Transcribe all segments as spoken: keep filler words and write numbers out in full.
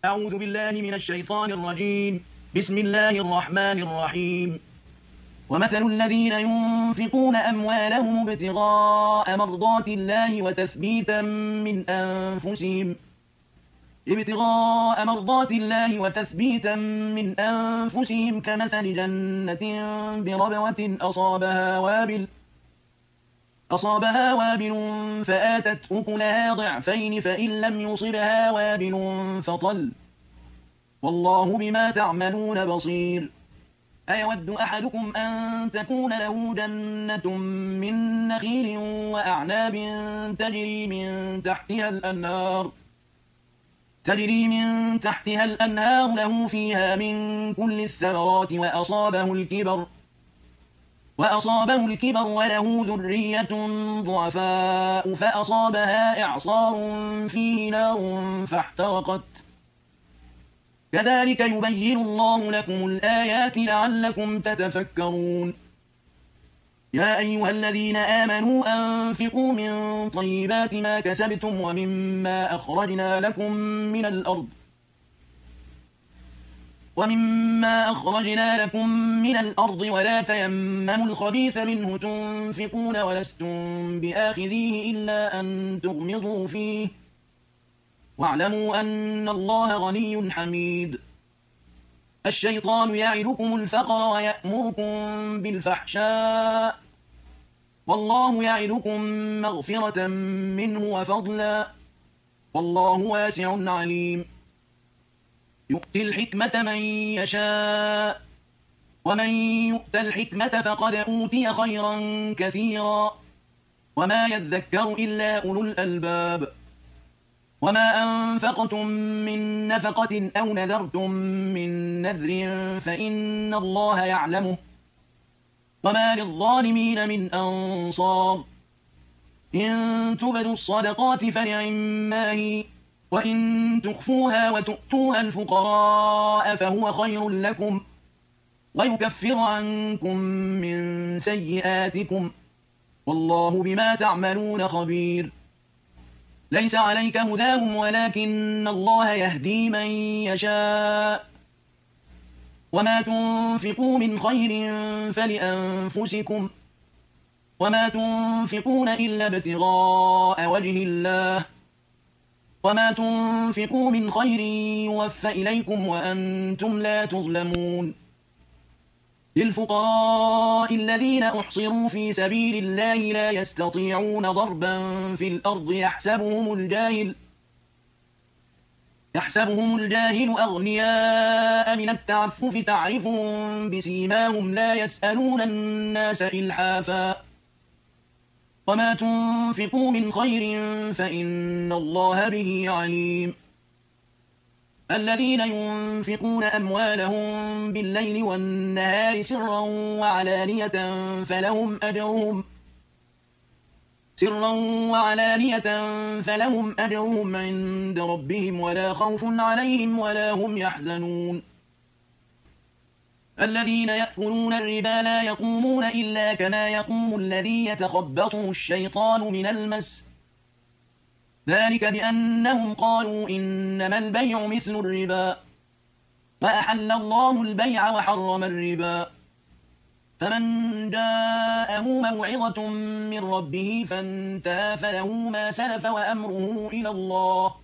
أعوذ بالله من الشيطان الرجيم. بسم الله الرحمن الرحيم. ومثل الذين ينفقون أموالهم ابتغاء مرضات الله وتثبيتا من أنفسهم ابتغاء مرضات الله وتثبيتا من أنفسهم كمثل جنة بربوة أصابها وابل أصابها وابل فآتت أكلها ضعفين فإن لم يصبها وابل فطل والله بما تعملون بصير. أيود أحدكم أن تكون له جنة من نخيل وأعناب تجري من تحتها الأنهار تجري من تحتها الأنهار له فيها من كل الثمرات وأصابه الكبر وأصابه الكبر وله ذرية ضعفاء فأصابها إعصار فيه نار فاحترقت كذلك يبين الله لكم الآيات لعلكم تتفكرون. يا أيها الذين آمنوا أنفقوا من طيبات ما كسبتم ومما أخرجنا لكم من الأرض ومما أخرجنا لكم من الأرض ولا تيمموا الخبيث منه تنفقون ولستم بآخذيه إلا أن تغمضوا فيه واعلموا أن الله غني حميد. الشيطان يعدكم الفقر ويأمركم بالفحشاء والله يعدكم مغفرة منه وفضلا والله واسع عليم. يؤتي الحكمة من يشاء ومن يؤت الحكمة فقد أوتي خيرا كثيرا وما يذكر إلا أولو الألباب. وما أنفقتم من نفقة أو نذرتم من نذر فإن الله يعلمه وما للظالمين من أنصار. إن تبدوا الصدقات فنعما هي وإن تخفوها وتؤتوها الفقراء فهو خير لكم ويكفر عنكم من سيئاتكم والله بما تعملون خبير. ليس عليك هداهم ولكن الله يهدي من يشاء وما تنفقوا من خير فلأنفسكم وما تنفقون إلا ابتغاء وجه الله وما تنفقوا من خير يوفى إليكم وأنتم لا تظلمون. للفقراء الذين أحصروا في سبيل الله لا يستطيعون ضربا في الأرض يحسبهم الجاهل يحسبهم الجاهل أغنياء من التعفف تعرفهم بسيماهم لا يسألون الناس إلحافا وما تنفقوا من خير فإن الله به عليم. الذين ينفقون أموالهم بالليل والنهار سرا وعلانية فلهم أجرهم سرا وعلانية فلهم أجرهم عند ربهم ولا خوف عليهم ولا هم يحزنون. الذين يأكلون الربا لا يقومون إلا كما يقوم الذي يتخبطه الشيطان من المس ذلك بأنهم قالوا إنما البيع مثل الربا وأحل الله البيع وحرم الربا. فمن جاءه موعظة من ربه فانتهى فله ما سلف وأمره إلى الله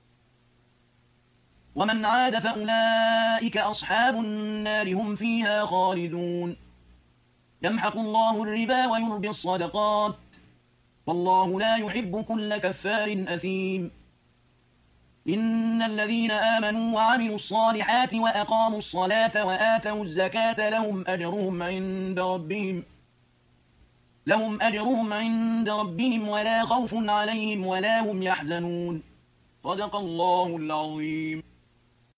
ومن عاد فأولئك أصحاب النار هم فيها خالدون. يمحق الله الربا ويربي الصدقات والله لا يحب كل كفار أثيم. إن الذين آمنوا وعملوا الصالحات وأقاموا الصلاة وآتوا الزكاة لهم أجرهم عند ربهم لهم أجرهم عند ربهم ولا خوف عليهم ولا هم يحزنون. صدق الله العظيم.